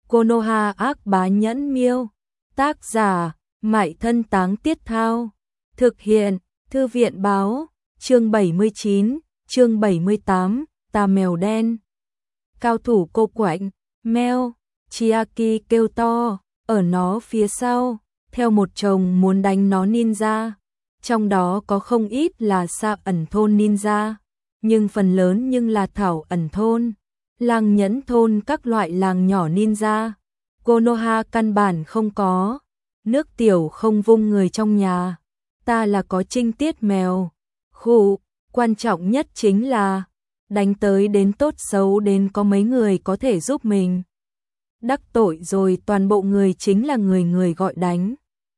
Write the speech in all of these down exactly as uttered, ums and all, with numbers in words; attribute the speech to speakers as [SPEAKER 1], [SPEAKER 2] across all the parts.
[SPEAKER 1] Konoha ác bá nhẫn miêu. Tác giả, Mại Thân Táng Tiết Thao. Thực hiện, Thư viện báo, chương bảy mươi chín, chương bảy mươi tám, tà mèo đen. Cao thủ cô quạnh, meo, Chiaki kêu to, ở nó phía sau, theo một chồng muốn đánh nó ninja. Trong đó có không ít là Sa ẩn thôn ninja, nhưng phần lớn nhưng là Thảo ẩn thôn, làng nhẫn thôn, các loại làng nhỏ ninja. Konoha căn bản không có, nước tiểu không vung người trong nhà. Ta là có trinh tiết mèo. Khụ, quan trọng nhất chính là đánh tới đến tốt xấu đến có mấy người có thể giúp mình. Đắc tội rồi toàn bộ người chính là người người gọi đánh.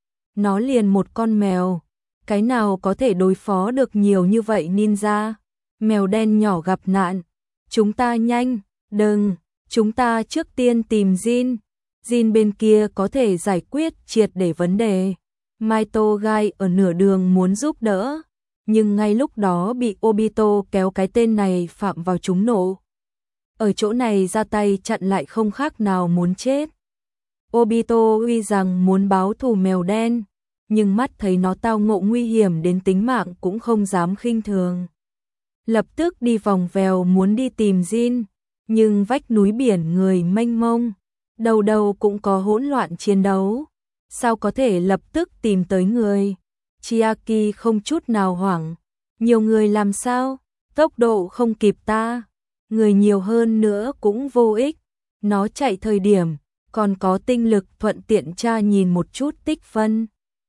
[SPEAKER 1] Nó liền một con mèo, cái nào có thể đối phó được nhiều như vậy ninja. Mèo đen nhỏ gặp nạn, chúng ta nhanh, đừng, chúng ta trước tiên tìm Jin. Jin bên kia có thể giải quyết triệt để vấn đề. Maito Gai ở nửa đường muốn giúp đỡ, nhưng ngay lúc đó bị Obito kéo cái tên này phạm vào trúng nộ. Ở chỗ này ra tay chặn lại không khác nào muốn chết. Obito uy rằng muốn báo thù mèo đen, nhưng mắt thấy nó tao ngộ nguy hiểm đến tính mạng cũng không dám khinh thường. Lập tức đi vòng vèo muốn đi tìm Jin, nhưng vách núi biển người mênh mông, đầu đầu cũng có hỗn loạn chiến đấu, sao có thể lập tức tìm tới người. Chiaki không chút nào hoảng, nhiều người làm sao, tốc độ không kịp ta, người nhiều hơn nữa cũng vô ích. Nó chạy thời điểm, còn có tinh lực thuận tiện tra nhìn một chút tích phân.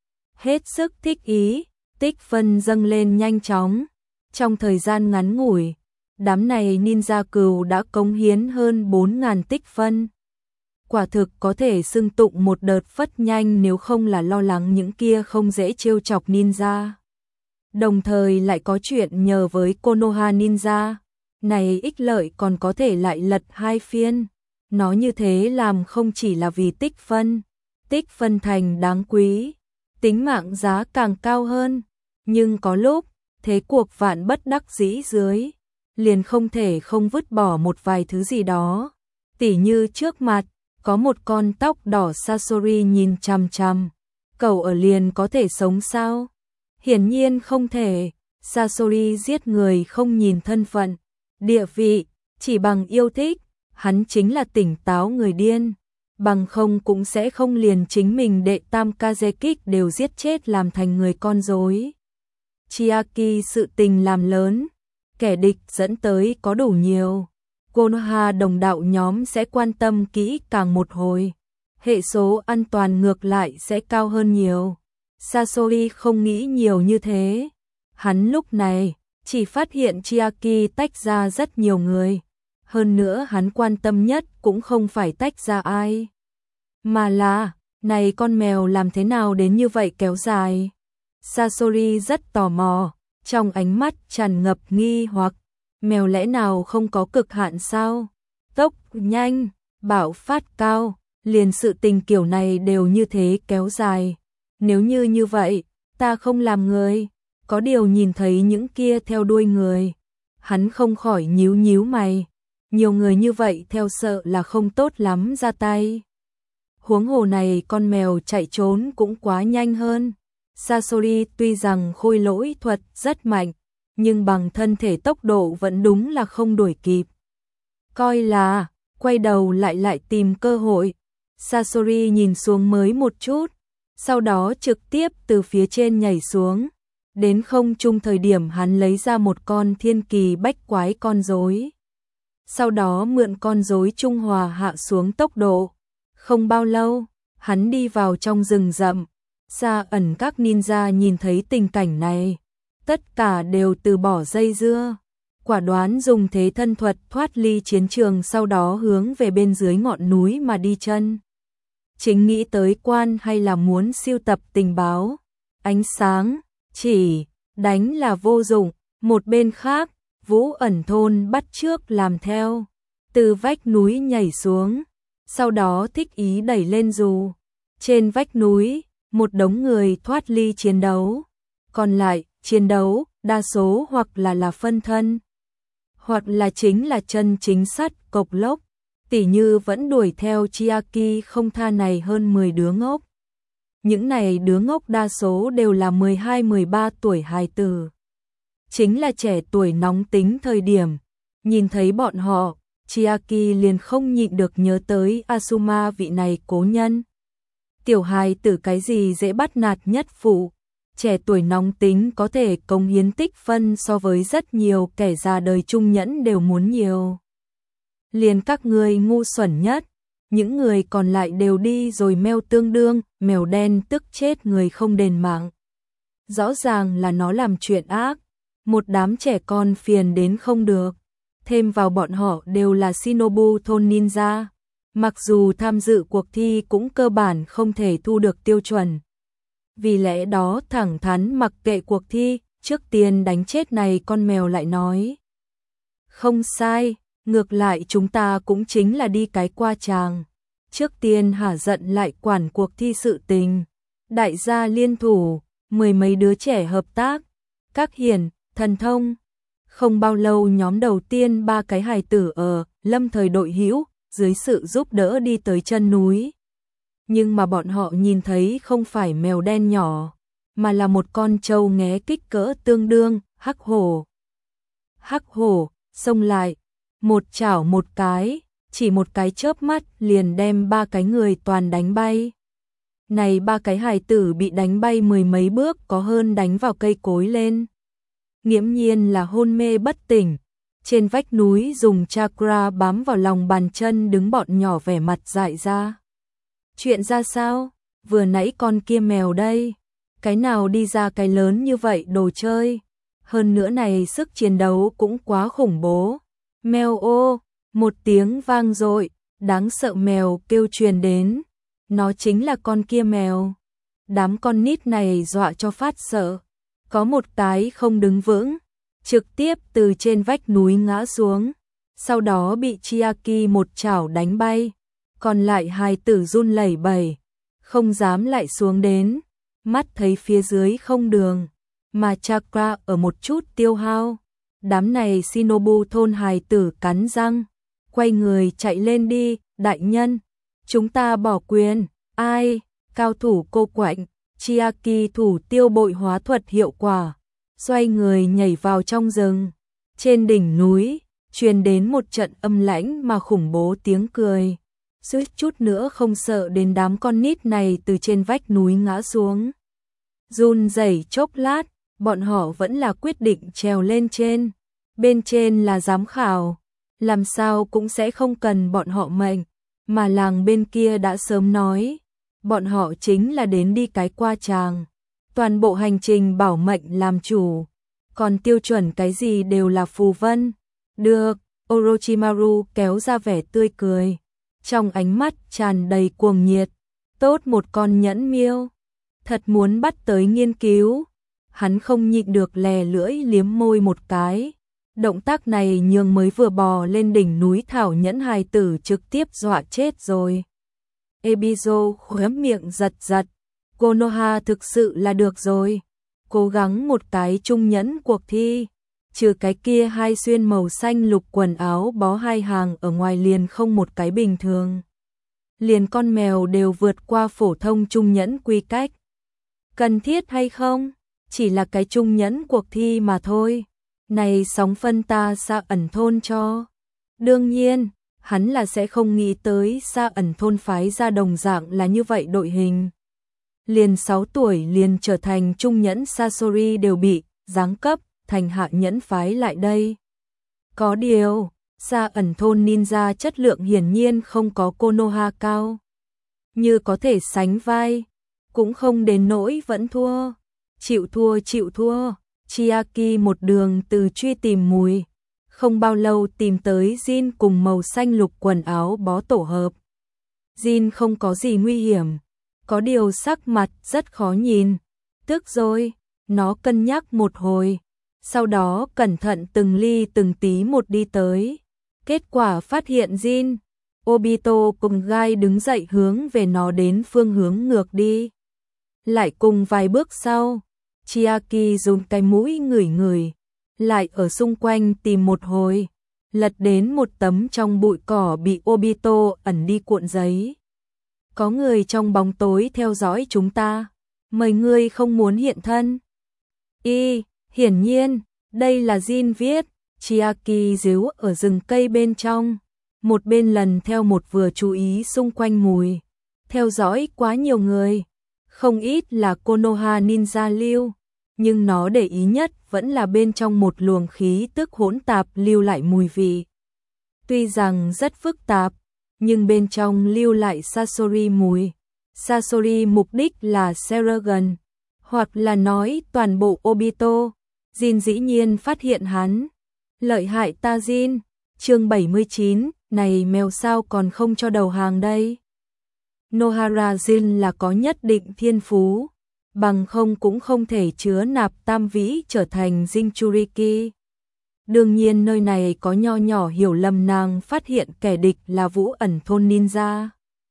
[SPEAKER 1] Hết sức thích ý, tích phân dâng lên nhanh chóng. Trong thời gian ngắn ngủi, đám này ninja cừu đã cống hiến hơn bốn nghìn tích phân. Quả thực có thể xưng tụng một đợt phất nhanh nếu không là lo lắng những kia không dễ trêu chọc ninja. Đồng thời lại có chuyện nhờ với Konoha ninja, này ích lợi còn có thể lại lật hai phiên. Nó như thế làm không chỉ là vì tích phân, tích phân thành đáng quý, tính mạng giá càng cao hơn, nhưng có lúc, thế cuộc vạn bất đắc dĩ dưới, liền không thể không vứt bỏ một vài thứ gì đó. Tỉ như trước mặt, có một con tóc đỏ Sasori nhìn chằm chằm, cậu ở liền có thể sống sao? Hiển nhiên không thể, Sasori giết người không nhìn thân phận, địa vị, chỉ bằng yêu thích, hắn chính là tỉnh táo người điên, bằng không cũng sẽ không liền chính mình đệ tam Kazekik đều giết chết làm thành người con rối. Chiaki sự tình làm lớn, kẻ địch dẫn tới có đủ nhiều. Konoha đồng đạo nhóm sẽ quan tâm kỹ càng một hồi, hệ số an toàn ngược lại sẽ cao hơn nhiều. Sasori không nghĩ nhiều như thế, hắn lúc này chỉ phát hiện Chiaki tách ra rất nhiều người, hơn nữa hắn quan tâm nhất cũng không phải tách ra ai, mà là, này con mèo làm thế nào đến như vậy kéo dài. Sasori rất tò mò, trong ánh mắt tràn ngập nghi hoặc, mèo lẽ nào không có cực hạn sao? Tốc nhanh, bạo phát cao, liền sự tình kiểu này đều như thế kéo dài. Nếu như như vậy, ta không làm người, có điều nhìn thấy những kia theo đuôi người. Hắn không khỏi nhíu nhíu mày, nhiều người như vậy theo sợ là không tốt lắm ra tay. Huống hồ này con mèo chạy trốn cũng quá nhanh hơn. Sasori tuy rằng khôi lỗi thuật rất mạnh, nhưng bằng thân thể tốc độ vẫn đúng là không đuổi kịp. Coi là, quay đầu lại lại tìm cơ hội. Sasori nhìn xuống mới một chút, sau đó trực tiếp từ phía trên nhảy xuống. Đến không trung thời điểm hắn lấy ra một con thiên kỳ bách quái con rối. Sau đó mượn con rối trung hòa hạ xuống tốc độ. Không bao lâu, hắn đi vào trong rừng rậm. Sa ẩn các ninja nhìn thấy tình cảnh này, tất cả đều từ bỏ dây dưa, quả đoán dùng thế thân thuật thoát ly chiến trường, sau đó hướng về bên dưới ngọn núi mà đi chân. Chính nghĩ tới quan hay là muốn siêu tập tình báo, ánh sáng, chỉ, đánh là vô dụng. Một bên khác, Vũ ẩn thôn bắt chước làm theo, từ vách núi nhảy xuống, sau đó thích ý đẩy lên dù. Trên vách núi, một đống người thoát ly chiến đấu, còn lại chiến đấu đa số hoặc là là phân thân, hoặc là chính là chân chính sắt cộc lốc. Tỉ như vẫn đuổi theo Chiaki không tha này hơn mười đứa ngốc. Những này đứa ngốc đa số đều là mười hai mười ba tuổi hài tử. Chính là trẻ tuổi nóng tính thời điểm. Nhìn thấy bọn họ, Chiaki liền không nhịn được nhớ tới Asuma vị này cố nhân. Tiểu hài tử cái gì dễ bắt nạt nhất phụ. Trẻ tuổi nóng tính có thể cống hiến tích phân so với rất nhiều kẻ già đời trung nhẫn đều muốn nhiều. Liền các người ngu xuẩn nhất, những người còn lại đều đi rồi mèo tương đương, mèo đen tức chết người không đền mạng. Rõ ràng là nó làm chuyện ác, một đám trẻ con phiền đến không được, thêm vào bọn họ đều là shinobu thôn ninja, mặc dù tham dự cuộc thi cũng cơ bản không thể thu được tiêu chuẩn. Vì lẽ đó thẳng thắn mặc kệ cuộc thi, trước tiên đánh chết này con mèo lại nói. Không sai, ngược lại chúng ta cũng chính là đi cái qua tràng. Trước tiên hả giận lại quản cuộc thi sự tình. Đại gia liên thủ, mười mấy đứa trẻ hợp tác, các hiển, thần thông. Không bao lâu nhóm đầu tiên ba cái hài tử ở lâm thời đội hữu dưới sự giúp đỡ đi tới chân núi. Nhưng mà bọn họ nhìn thấy không phải mèo đen nhỏ, mà là một con trâu nghé kích cỡ tương đương, hắc hổ. Hắc hổ, xông lại, một chảo một cái, chỉ một cái chớp mắt liền đem ba cái người toàn đánh bay. Này ba cái hài tử bị đánh bay mười mấy bước có hơn đánh vào cây cối lên. Nghiễm nhiên là hôn mê bất tỉnh. Trên vách núi dùng chakra bám vào lòng bàn chân đứng bọn nhỏ vẻ mặt dại ra. Chuyện ra sao? Vừa nãy con kia mèo đây. Cái nào đi ra cái lớn như vậy đồ chơi. Hơn nữa này sức chiến đấu cũng quá khủng bố. Mèo ô, một tiếng vang dội, đáng sợ mèo kêu truyền đến. Nó chính là con kia mèo. Đám con nít này dọa cho phát sợ. Có một cái không đứng vững, trực tiếp từ trên vách núi ngã xuống. Sau đó bị Chiaki một chảo đánh bay. Còn lại hai tử run lẩy bẩy, không dám lại xuống đến. Mắt thấy phía dưới không đường, mà chakra ở một chút tiêu hao. Đám này shinobu thôn hài tử cắn răng, quay người chạy lên đi, đại nhân. Chúng ta bỏ quyền, ai, cao thủ cô quạnh, Chiaki thủ tiêu bội hóa thuật hiệu quả. Xoay người nhảy vào trong rừng. Trên đỉnh núi, truyền đến một trận âm lãnh mà khủng bố tiếng cười. Suýt chút nữa không sợ đến đám con nít này từ trên vách núi ngã xuống. Run rẩy chốc lát, bọn họ vẫn là quyết định trèo lên trên. Bên trên là giám khảo, làm sao cũng sẽ không cần bọn họ mệnh, mà làng bên kia đã sớm nói, bọn họ chính là đến đi cái qua tràng, toàn bộ hành trình bảo mệnh làm chủ, còn tiêu chuẩn cái gì đều là phù vân. Được, Orochimaru kéo ra vẻ tươi cười, trong ánh mắt tràn đầy cuồng nhiệt. Tốt một con nhẫn miêu, thật muốn bắt tới nghiên cứu. Hắn không nhịn được lè lưỡi liếm môi một cái. Động tác này nhường mới vừa bò lên đỉnh núi thảo nhẫn hài tử trực tiếp dọa chết rồi. Ebizo khóe miệng giật giật. Konoha thực sự là được rồi. Cố gắng một cái trung nhẫn cuộc thi. Trừ cái kia hai xuyên màu xanh lục quần áo bó hai hàng ở ngoài liền không một cái bình thường. Liền con mèo đều vượt qua phổ thông trung nhẫn quy cách. Cần thiết hay không? Chỉ là cái trung nhẫn cuộc thi mà thôi. Này sóng phân ta Sa ẩn thôn cho. Đương nhiên, hắn là sẽ không nghĩ tới Sa ẩn thôn phái ra đồng dạng là như vậy đội hình. Liền sáu tuổi liền trở thành trung nhẫn Sasori đều bị giáng cấp thành hạ nhẫn phái lại đây. Có điều, Sa ẩn thôn ninja chất lượng hiển nhiên không có Konoha cao. Như có thể sánh vai, cũng không đến nỗi vẫn thua. Chịu thua chịu thua, Chiaki một đường từ truy tìm mùi. Không bao lâu tìm tới Jin cùng màu xanh lục quần áo bó tổ hợp. Jin không có gì nguy hiểm, có điều sắc mặt rất khó nhìn. Tức rồi, nó cân nhắc một hồi. Sau đó cẩn thận từng ly từng tí một đi tới. Kết quả phát hiện Jin, Obito cùng Gai đứng dậy hướng về nó đến phương hướng ngược đi. Lại cùng vài bước sau, Chiaki dùng cái mũi ngửi ngửi, lại ở xung quanh tìm một hồi. lật đến một tấm trong bụi cỏ bị Obito ẩn đi cuộn giấy. Có người trong bóng tối theo dõi chúng ta, mời ngươi không muốn hiện thân. Y, hiển nhiên, đây là Jin viết, Chiaki díu ở rừng cây bên trong, một bên lần theo một vừa chú ý xung quanh mùi, theo dõi quá nhiều người, không ít là Konoha ninja lưu, nhưng nó để ý nhất vẫn là bên trong một luồng khí tức hỗn tạp lưu lại mùi vị. Tuy rằng rất phức tạp, nhưng bên trong lưu lại Sasori mùi. Sasori mục đích là Seragon, hoặc là nói toàn bộ Obito. Jin dĩ nhiên phát hiện hắn. Lợi hại ta Jin, chương bảy mươi chín, này mèo sao còn không cho đầu hàng đây. Nohara Jin là có nhất định thiên phú, bằng không cũng không thể chứa nạp tam vĩ trở thành Jinchuriki. Đương nhiên nơi này có nho nhỏ hiểu lầm nàng phát hiện kẻ địch là Vũ ẩn thôn ninja,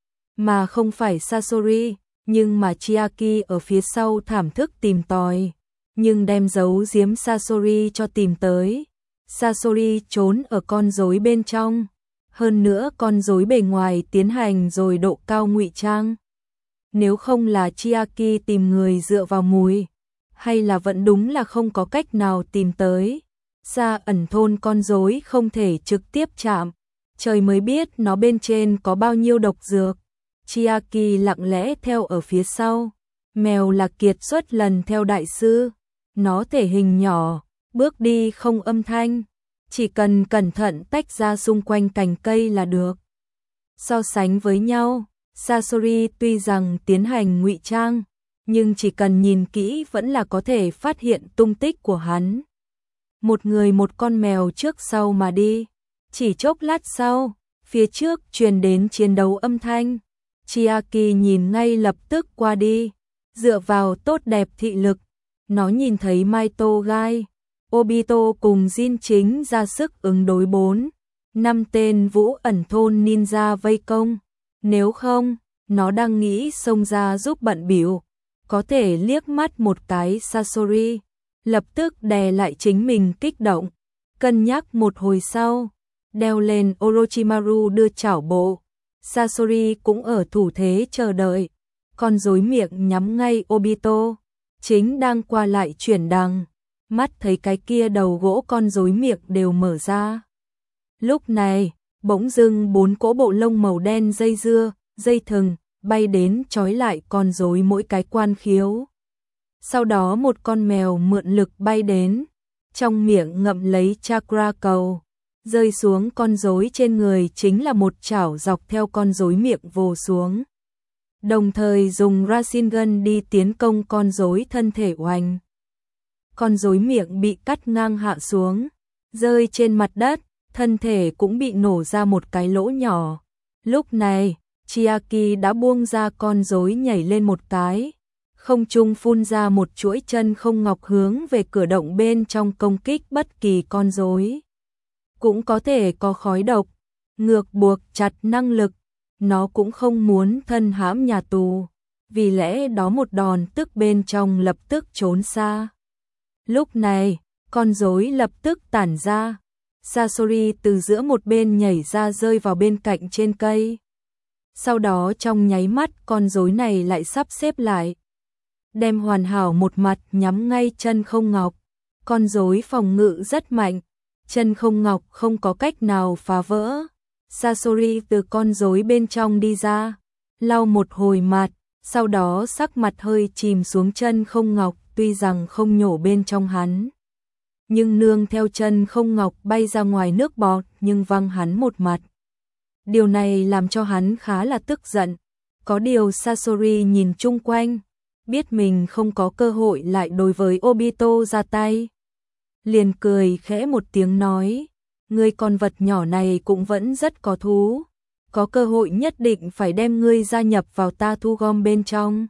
[SPEAKER 1] mà không phải Sasori, nhưng mà Chiaki ở phía sau thảm thức tìm tòi, nhưng đem giấu giếm Sasori cho tìm tới. Sasori trốn ở con rối bên trong, hơn nữa con rối bề ngoài tiến hành rồi độ cao ngụy trang. Nếu không là Chiaki tìm người dựa vào mùi, hay là vẫn đúng là không có cách nào tìm tới. Xa ẩn thôn con rối không thể trực tiếp chạm, trời mới biết nó bên trên có bao nhiêu độc dược. Chiaki lặng lẽ theo ở phía sau, mèo là kiệt xuất lần theo đại sư, nó thể hình nhỏ, bước đi không âm thanh, chỉ cần cẩn thận tách ra xung quanh cành cây là được. So sánh với nhau, Sasori tuy rằng tiến hành ngụy trang, nhưng chỉ cần nhìn kỹ vẫn là có thể phát hiện tung tích của hắn. Một người một con mèo trước sau mà đi, chỉ chốc lát sau, phía trước truyền đến chiến đấu âm thanh. Chiaki nhìn ngay lập tức qua đi, dựa vào tốt đẹp thị lực, nó nhìn thấy Maito Gai, Obito cùng Jin chính ra sức ứng đối bốn, năm tên Vũ ẩn thôn ninja vây công. Nếu không, nó đang nghĩ xông ra giúp bận bịu, có thể liếc mắt một cái Sasori, lập tức đè lại chính mình kích động, cân nhắc một hồi sau, đeo lên Orochimaru đưa chảo bộ. Sasori cũng ở thủ thế chờ đợi, con rối miệng nhắm ngay Obito, chính đang qua lại chuyển đằng, mắt thấy cái kia đầu gỗ con rối miệng đều mở ra. Lúc này, bỗng dưng bốn cỗ bộ lông màu đen dây dưa, dây thừng, bay đến trói lại con rối mỗi cái quan khiếu. Sau đó một con mèo mượn lực bay đến, trong miệng ngậm lấy chakra cầu, rơi xuống con rối trên người chính là một chảo dọc theo con rối miệng vồ xuống. Đồng thời dùng Rasengan đi tiến công con rối thân thể oanh. Con rối miệng bị cắt ngang hạ xuống, rơi trên mặt đất, thân thể cũng bị nổ ra một cái lỗ nhỏ. Lúc này, Chiaki đã buông ra con rối nhảy lên một cái, không trung phun ra một chuỗi chân không ngọc hướng về cửa động bên trong công kích bất kỳ con rối. Cũng có thể có khói độc, ngược buộc chặt năng lực, nó cũng không muốn thân hãm nhà tù, vì lẽ đó một đòn tức bên trong lập tức trốn xa. Lúc này, con rối lập tức tản ra, Sasori từ giữa một bên nhảy ra rơi vào bên cạnh trên cây. Sau đó trong nháy mắt con rối này lại sắp xếp lại, đem hoàn hảo một mặt nhắm ngay chân không ngọc. Con rối phòng ngự rất mạnh, chân không ngọc không có cách nào phá vỡ. Sasori từ con rối bên trong đi ra, lau một hồi mặt, sau đó sắc mặt hơi chìm xuống chân không ngọc, tuy rằng không nhổ bên trong hắn, nhưng nương theo chân không ngọc bay ra ngoài nước bọt nhưng văng hắn một mặt. Điều này làm cho hắn khá là tức giận. Có điều Sasori nhìn chung quanh, biết mình không có cơ hội lại đối với Obito ra tay, liền cười khẽ một tiếng nói, ngươi con vật nhỏ này cũng vẫn rất có thú, có cơ hội nhất định phải đem ngươi gia nhập vào ta thu gom bên trong.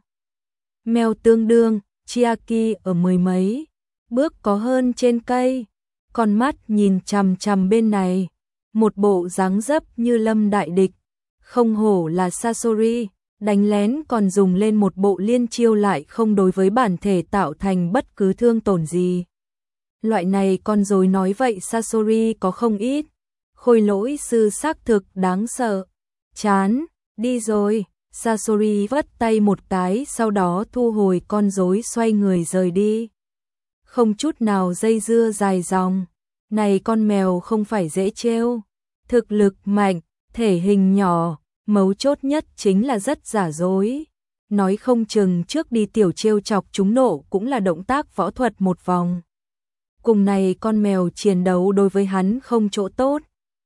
[SPEAKER 1] Mèo tương đương, Chiaki ở mười mấy bước có hơn trên cây, con mắt nhìn chằm chằm bên này, một bộ dáng dấp như lâm đại địch, không hổ là Sasori, đánh lén còn dùng lên một bộ liên chiêu lại không đối với bản thể tạo thành bất cứ thương tổn gì. Loại này con rối nói vậy Sasori có không ít, Khôi lỗi sư xác thực đáng sợ. Chán, đi rồi. Sasori vất tay một cái, sau đó thu hồi con rối, xoay người rời đi. Không chút nào dây dưa dài dòng. Này con mèo không phải dễ trêu. Thực lực mạnh, thể hình nhỏ, mấu chốt nhất chính là rất giả dối. Nói không chừng trước đi tiểu trêu chọc chúng nộ cũng là động tác võ thuật một vòng. Cùng này con mèo chiến đấu đối với hắn không chỗ tốt.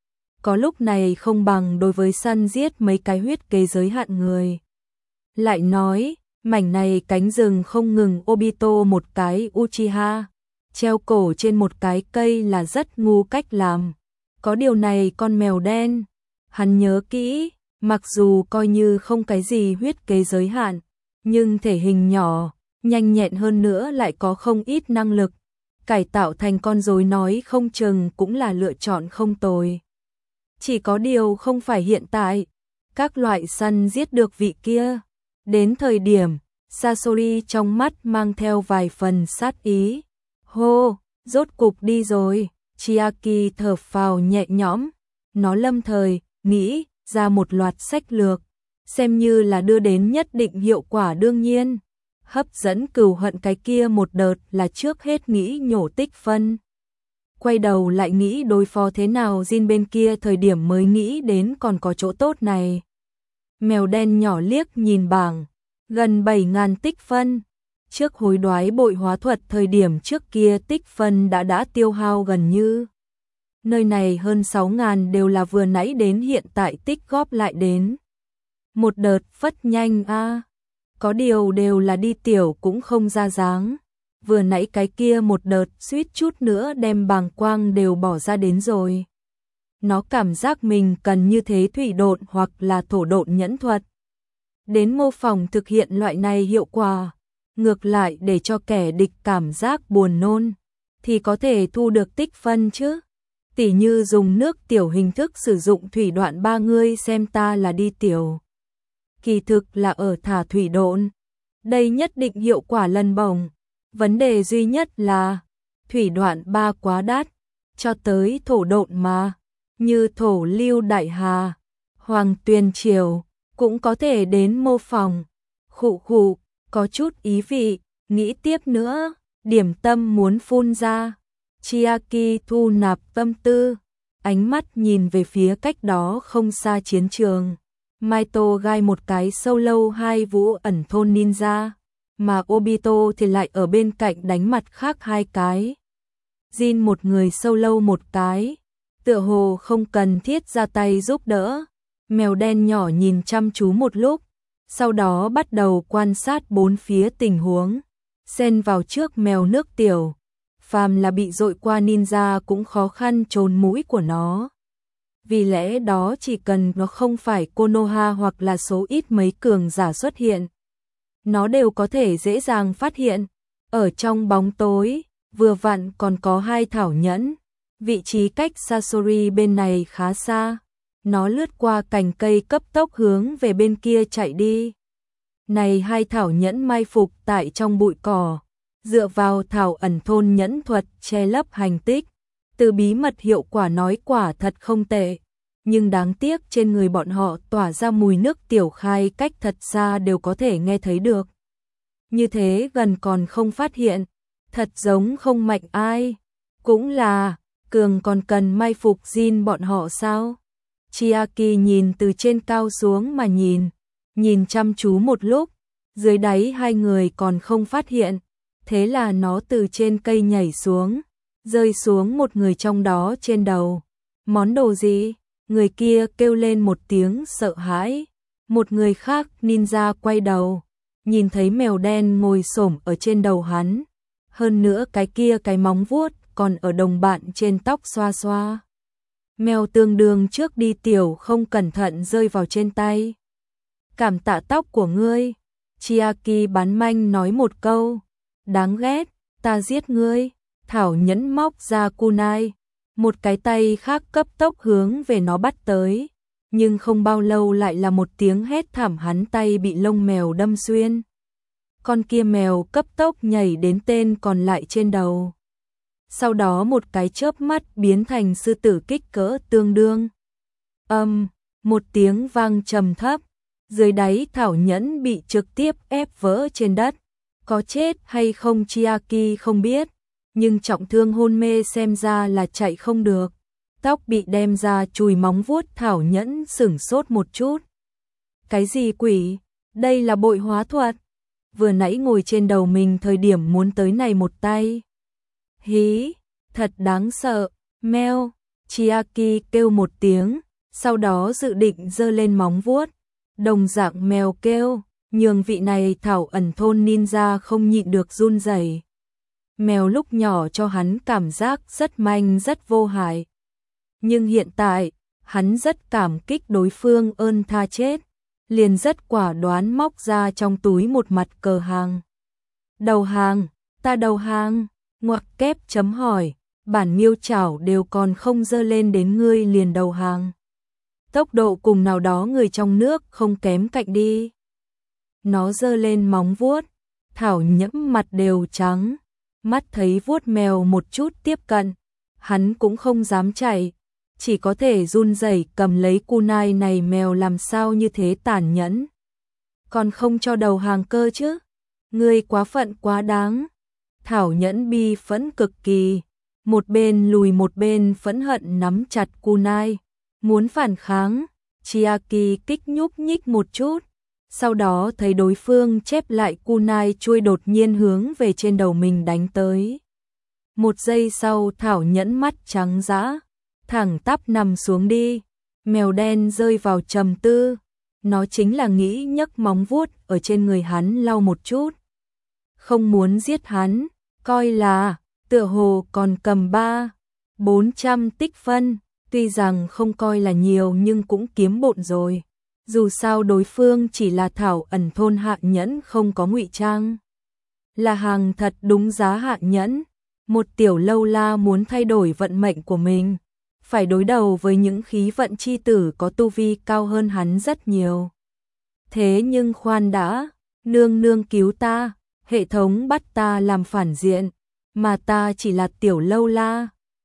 [SPEAKER 1] Có lúc này không bằng đối với săn giết mấy cái huyết kế giới hạn người. Lại nói, mảnh này cánh rừng không ngừng Obito một cái Uchiha, treo cổ trên một cái cây là rất ngu cách làm. Có điều này con mèo đen, hắn nhớ kỹ, mặc dù coi như không cái gì huyết kế giới hạn, nhưng thể hình nhỏ, nhanh nhẹn hơn nữa lại có không ít năng lực. Cải tạo thành con rối nói không chừng cũng là lựa chọn không tồi. Chỉ có điều không phải hiện tại, các loại săn giết được vị kia. Đến thời điểm, Sasori trong mắt mang theo vài phần sát ý. Hô, rốt cục đi rồi, Chiaki thở phào nhẹ nhõm. Nó lâm thời, nghĩ ra một loạt sách lược, xem như là đưa đến nhất định hiệu quả đương nhiên. Hấp dẫn cừu hận cái kia một đợt là trước hết nghĩ nhổ tích phân. Quay đầu lại nghĩ đối phó thế nào Jin bên kia thời điểm mới nghĩ đến còn có chỗ tốt này. Mèo đen nhỏ liếc nhìn bảng, gần bảy nghìn tích phân. Trước hối đoái bội hóa thuật thời điểm trước kia tích phân đã đã tiêu hao gần như. Nơi này hơn sáu nghìn đều là vừa nãy đến hiện tại tích góp lại đến. Một đợt phất nhanh a à. Có điều đều là đi tiểu cũng không ra dáng. Vừa nãy cái kia một đợt suýt chút nữa đem bàng quang đều bỏ ra đến rồi. Nó cảm giác mình cần như thế thủy độn hoặc là thổ độn nhẫn thuật. Đến mô phỏng thực hiện loại này hiệu quả. Ngược lại để cho kẻ địch cảm giác buồn nôn, thì có thể thu được tích phân chứ. Tỉ như dùng nước tiểu hình thức sử dụng thủy đoạn ba ngươi xem ta là đi tiểu. Kỳ thực là ở thả thủy độn. Đây nhất định hiệu quả lần bổng. Vấn đề duy nhất là thủy đoạn ba quá đắt, cho tới thổ độn mà. Như thổ lưu đại hà, hoàng tuyền triều, cũng có thể đến mô phỏng. Khụ khụ, có chút ý vị, nghĩ tiếp nữa, điểm tâm muốn phun ra. Chiaki thu nạp tâm tư, ánh mắt nhìn về phía cách đó không xa chiến trường. Maito gai một cái sâu lâu hai vũ ẩn thôn ninja, mà Obito thì lại ở bên cạnh đánh mặt khác hai cái. Jin một người sâu lâu một cái, tựa hồ không cần thiết ra tay giúp đỡ. Mèo đen nhỏ nhìn chăm chú một lúc, sau đó bắt đầu quan sát bốn phía tình huống, xen vào trước mèo nước tiểu. Phàm là bị dội qua ninja cũng khó khăn trốn mũi của nó. Vì lẽ đó chỉ cần nó không phải Konoha hoặc là số ít mấy cường giả xuất hiện, nó đều có thể dễ dàng phát hiện. Ở trong bóng tối, vừa vặn còn có hai thảo nhẫn. Vị trí cách Sasori bên này khá xa. Nó lướt qua cành cây cấp tốc hướng về bên kia chạy đi. Này hai thảo nhẫn mai phục tại trong bụi cỏ, dựa vào thảo ẩn thôn nhẫn thuật che lấp hành tích. Từ bí mật hiệu quả nói quả thật không tệ, nhưng đáng tiếc trên người bọn họ tỏa ra mùi nước tiểu khai cách thật xa đều có thể nghe thấy được. Như thế gần còn không phát hiện, thật giống không mạnh ai. Cũng là, cường còn cần mai phục Jin bọn họ sao? Chiaki nhìn từ trên cao xuống mà nhìn, nhìn chăm chú một lúc, dưới đáy hai người còn không phát hiện, thế là nó từ trên cây nhảy xuống, rơi xuống một người trong đó trên đầu. Món đồ gì? Người kia kêu lên một tiếng sợ hãi. Một người khác ninja quay đầu, nhìn thấy mèo đen ngồi xổm ở trên đầu hắn, hơn nữa cái kia cái móng vuốt còn ở đồng bạn trên tóc xoa xoa. Mèo tương đương trước đi tiểu không cẩn thận rơi vào trên tay. Cảm tạ tóc của ngươi. Chiaki bán manh nói một câu. Đáng ghét, ta giết ngươi. Thảo nhẫn móc ra kunai, một cái tay khác cấp tốc hướng về nó bắt tới. Nhưng không bao lâu lại là một tiếng hét thảm, hắn tay bị lông mèo đâm xuyên. Con kia mèo cấp tốc nhảy đến tên còn lại trên đầu. sau đó một cái chớp mắt biến thành sư tử kích cỡ tương đương. Âm, một tiếng vang trầm thấp, dưới đáy Thảo Nhẫn bị trực tiếp ép vỡ trên đất. Có chết hay không Chiaki không biết, nhưng trọng thương hôn mê xem ra là chạy không được. Tóc bị đem ra chùi móng vuốt Thảo Nhẫn sửng sốt một chút. Cái gì quỷ? Đây là bội hóa thuật. Vừa nãy ngồi trên đầu mình thời điểm muốn tới này một tay. Hí, thật đáng sợ. Meo, Chiaki kêu một tiếng, sau đó dự định giơ lên móng vuốt. Đồng dạng mèo kêu, nhường vị này Thảo ẩn thôn ninja không nhịn được run rẩy. Mèo lúc nhỏ cho hắn cảm giác rất manh rất vô hại. Nhưng hiện tại, hắn rất cảm kích đối phương ơn tha chết, liền rất quả đoán móc ra trong túi một mặt cờ hàng. Đầu hàng, ta đầu hàng, ngoặc kép chấm hỏi, bản miêu chảo đều còn không dơ lên đến ngươi liền đầu hàng. Tốc độ cùng nào đó người trong nước không kém cạnh đi. Nó giơ lên móng vuốt, Thảo Nhẫn mặt đều trắng, mắt thấy vuốt mèo một chút tiếp cận, hắn cũng không dám chạy, chỉ có thể run rẩy cầm lấy kunai này. Mèo làm sao như thế tàn nhẫn, còn không cho đầu hàng cơ chứ, ngươi quá phận quá đáng. Thảo Nhẫn bi phẫn cực kỳ, một bên lùi một bên phẫn hận nắm chặt kunai, muốn phản kháng. Chiaki kích nhúc nhích một chút, sau đó thấy đối phương chép lại kunai chui đột nhiên hướng về trên đầu mình đánh tới. Một giây sau Thảo Nhẫn mắt trắng dã, thẳng tắp nằm xuống đi. Mèo đen rơi vào trầm tư, nó chính là nghĩ nhấc móng vuốt ở trên người hắn lau một chút. Không muốn giết hắn, coi là, tựa hồ còn cầm ba, bốn trăm tích phân. Tuy rằng không coi là nhiều nhưng cũng kiếm bộn rồi. Dù sao đối phương chỉ là Thảo ẩn thôn Hạ Nhẫn không có ngụy trang. Là hàng thật đúng giá Hạ Nhẫn. Một tiểu lâu la muốn thay đổi vận mệnh của mình, phải đối đầu với những khí vận chi tử có tu vi cao hơn hắn rất nhiều. Thế nhưng khoan đã, nương nương cứu ta, hệ thống bắt ta làm phản diện, mà ta chỉ là tiểu lâu la.